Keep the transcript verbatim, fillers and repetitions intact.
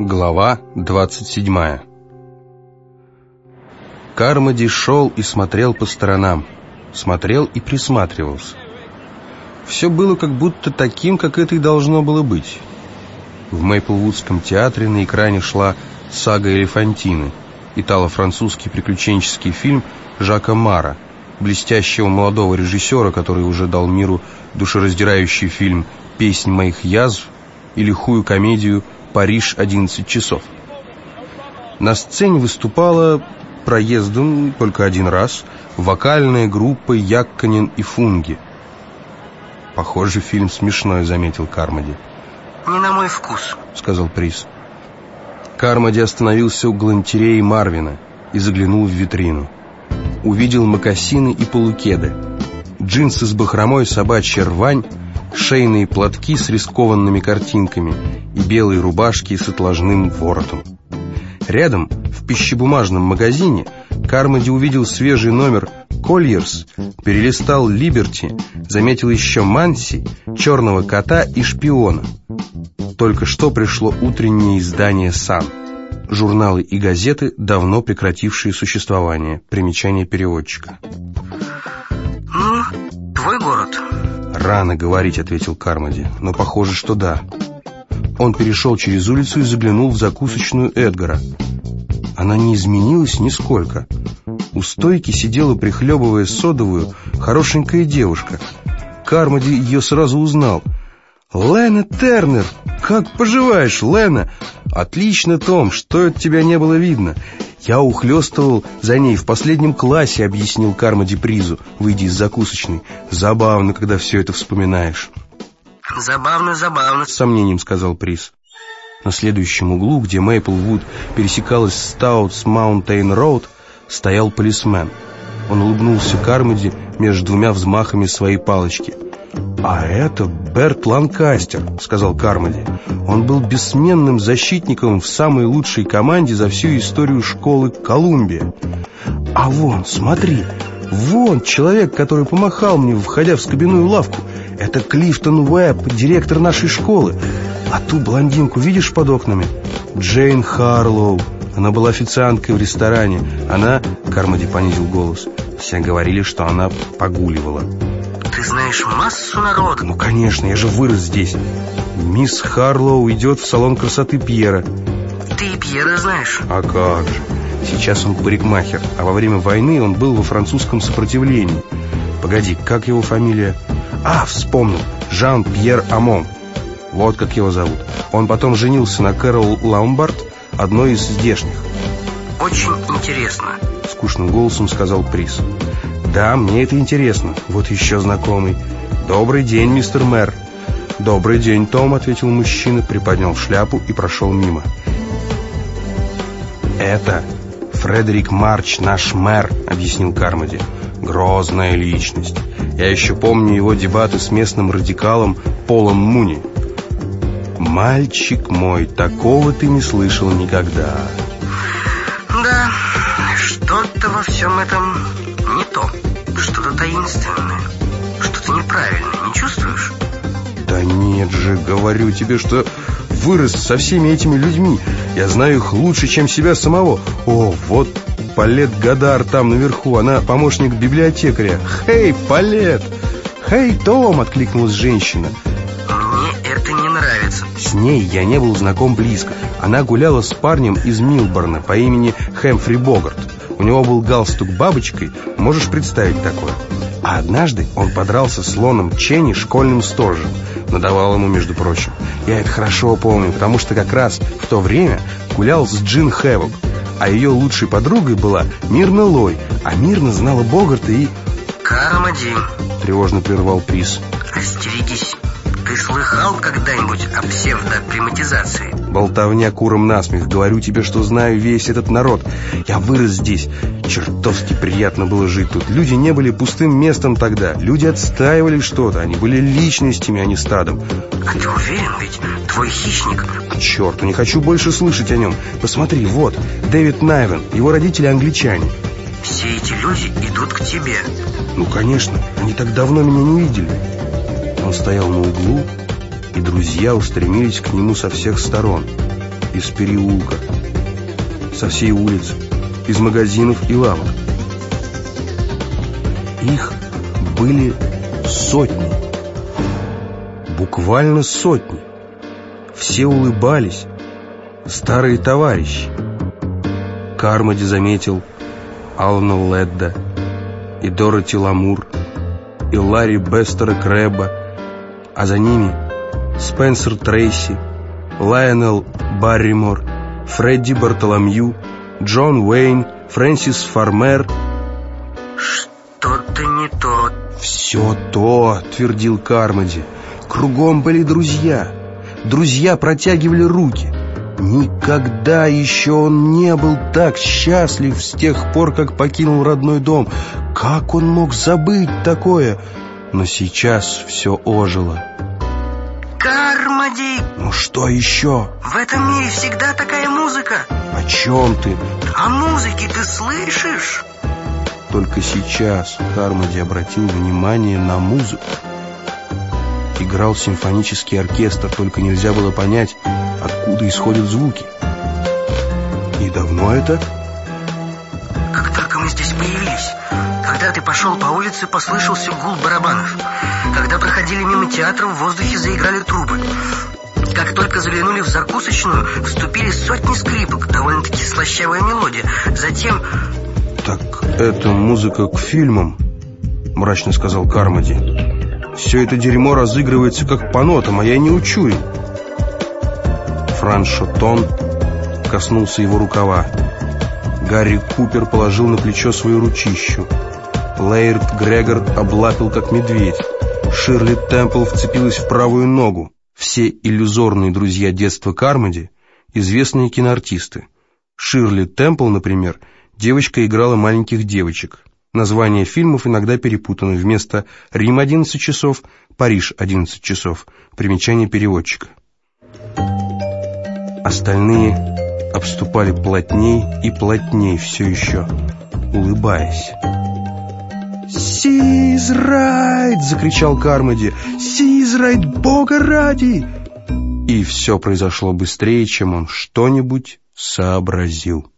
Глава двадцать седьмая. Кармоди шел и смотрел по сторонам. Смотрел и присматривался. Все было как будто таким, как это и должно было быть. В Мейплвудском театре на экране шла «Сага Элефантины», итало-французский приключенческий фильм Жака Мара, блестящего молодого режиссера, который уже дал миру душераздирающий фильм «Песнь моих язв» и лихую комедию «Париж, одиннадцать часов». На сцене выступала проездом только один раз вокальная группа Якконен и Фунги. «Похоже, фильм смешной», — заметил Кармоди. «Не на мой вкус», — сказал Прис. Кармоди остановился у галантереи Марвина и заглянул в витрину. Увидел мокасины и полукеды, джинсы с бахромой, собачья рвань, шейные платки с рискованными картинками и белые рубашки с отложным воротом. Рядом, в пищебумажном магазине, Кармоди увидел свежий номер «Кольерс», перелистал «Либерти», заметил еще «Манси», «Черного кота» и «Шпиона». Только что пришло утреннее издание «Сан». Журналы и газеты, давно прекратившие существование. Примечание переводчика. «Ну, твой город». «Рано говорить», — ответил Кармоди, — «но похоже, что да». Он перешел через улицу и заглянул в закусочную Эдгара. Она не изменилась нисколько. У стойки сидела, прихлебывая содовую, хорошенькая девушка. Кармоди ее сразу узнал. «Лена Тернер! Как поживаешь, Лена?» «Отлично, Том, что от тебя не было видно?» «Я ухлёстывал за ней в последнем классе», — объяснил Кармоди Призу, выйдя из закусочной. «Забавно, когда все это вспоминаешь». «Забавно, забавно», — с сомнением сказал Приз. На следующем углу, где Мейплвуд пересекалась с Таутс Маунтейн Роуд, стоял полисмен. Он улыбнулся Кармоди между двумя взмахами своей палочки. «А это Берт Ланкастер», — сказал Кармоди. «Он был бессменным защитником в самой лучшей команде за всю историю школы Колумбия. А вон, смотри, вон человек, который помахал мне, входя в скобяную лавку. Это Клифтон Уэбб, директор нашей школы. А ту блондинку видишь под окнами? Джейн Харлоу. Она была официанткой в ресторане. Она...» — Кармоди понизил голос. «Все говорили, что она погуливала». «Ты знаешь массу народа». «Ну, конечно, я же вырос здесь. Мисс Харлоу идет в салон красоты Пьера». «Ты и Пьера знаешь?» «А как же. Сейчас он парикмахер, а во время войны он был во французском сопротивлении. Погоди, как его фамилия?» «А, вспомнил. Жан-Пьер Амон. Вот как его зовут. Он потом женился на Кэрол Ламбард, одной из здешних». «Очень интересно», — скучным голосом сказал Приз. «Да, мне это интересно. Вот еще знакомый. Добрый день, мистер мэр». «Добрый день, Том», — ответил мужчина, приподнял шляпу и прошел мимо. «Это Фредерик Марч, наш мэр», — объяснил Кармоди. «Грозная личность. Я еще помню его дебаты с местным радикалом Полом Муни». «Мальчик мой, такого ты не слышал никогда». «Да, что-то во всем этом не то. Что-то таинственное, что-то неправильное. Не чувствуешь?» «Да нет же, говорю тебе, что вырос со всеми этими людьми. Я знаю их лучше, чем себя самого. О, вот Палет Гадар там наверху, она помощник библиотекаря. Хей, Палет!» «Хей, Том!» — откликнулась женщина. «Мне это не нравится». С ней я не был знаком близко. Она гуляла с парнем из Милборна по имени Хэмфри Богарт. У него был галстук бабочкой, можешь представить такое. А однажды он подрался с Лоном Ченни, школьным сторожем. Надавал ему, между прочим. Я это хорошо помню, потому что как раз в то время гулял с Джин Хэвок. А ее лучшей подругой была Мирна Лой. А Мирна знала Богарта и... «Кармоди», — тревожно прервал Приз. «Остерегись. Ты слыхал когда-нибудь о псевдоприматизации?» «Болтовня курам насмех. Говорю тебе, что знаю весь этот народ. Я вырос здесь. Чертовски приятно было жить тут. Люди не были пустым местом тогда. Люди отстаивали что-то. Они были личностями, а не стадом». «А ты уверен, ведь твой хищник...» «К черту, не хочу больше слышать о нем. Посмотри, вот, Дэвид Найвен. Его родители англичане». «Все эти люди идут к тебе». «Ну, конечно. Они так давно меня не видели». Он стоял на углу, и друзья устремились к нему со всех сторон. из переулка, со всей улицы, из магазинов и лавок. Их были сотни, буквально сотни. Все улыбались, старые товарищи. Кармоди заметил Алана Ледда и Дороти Ламур, и Ларри Бестера Крэбба, а за ними Спенсер Трейси, Лайонел Барримор, Фредди Бартоломью, Джон Уэйн, Фрэнсис Фармер. Что-то не то. «Все то», — твердил Кармоди. Кругом были друзья. Друзья протягивали руки. Никогда еще он не был так счастлив с тех пор, как покинул родной дом. Как он мог забыть такое? Но сейчас все ожило. Кармоди! Ну что еще? В этом мире всегда такая музыка. О чем ты? О музыке ты слышишь? Только сейчас Кармоди обратил внимание на музыку. Играл симфонический оркестр, только нельзя было понять, откуда исходят звуки. И давно это? Как только мы здесь появились. Когда ты пошел по улице, послышался гул барабанов. Когда проходили мимо театра, в воздухе заиграли трубы. Как только заглянули в закусочную, вступили сотни скрипок, довольно-таки слащавая мелодия. Затем... «Так это музыка к фильмам», — мрачно сказал Кармоди. «Все это дерьмо разыгрывается как по нотам, а я не учу». Франц Шотон коснулся его рукава. Гарри Купер положил на плечо свою ручищу. Лейрд Грегор облапил, как медведь. Ширли Темпл вцепилась в правую ногу. Все иллюзорные друзья детства Кармоди — известные киноартисты. Ширли Темпл, например, девочка играла маленьких девочек. Названия фильмов иногда перепутаны. Вместо «Рим одиннадцать часов» «Париж одиннадцать часов». Примечание переводчика. Остальные обступали плотней и плотней, все еще улыбаясь. «Сизрайт!» — закричал Кармоди. «Сизрайт, Бога ради!» И все произошло быстрее, чем он что-нибудь сообразил.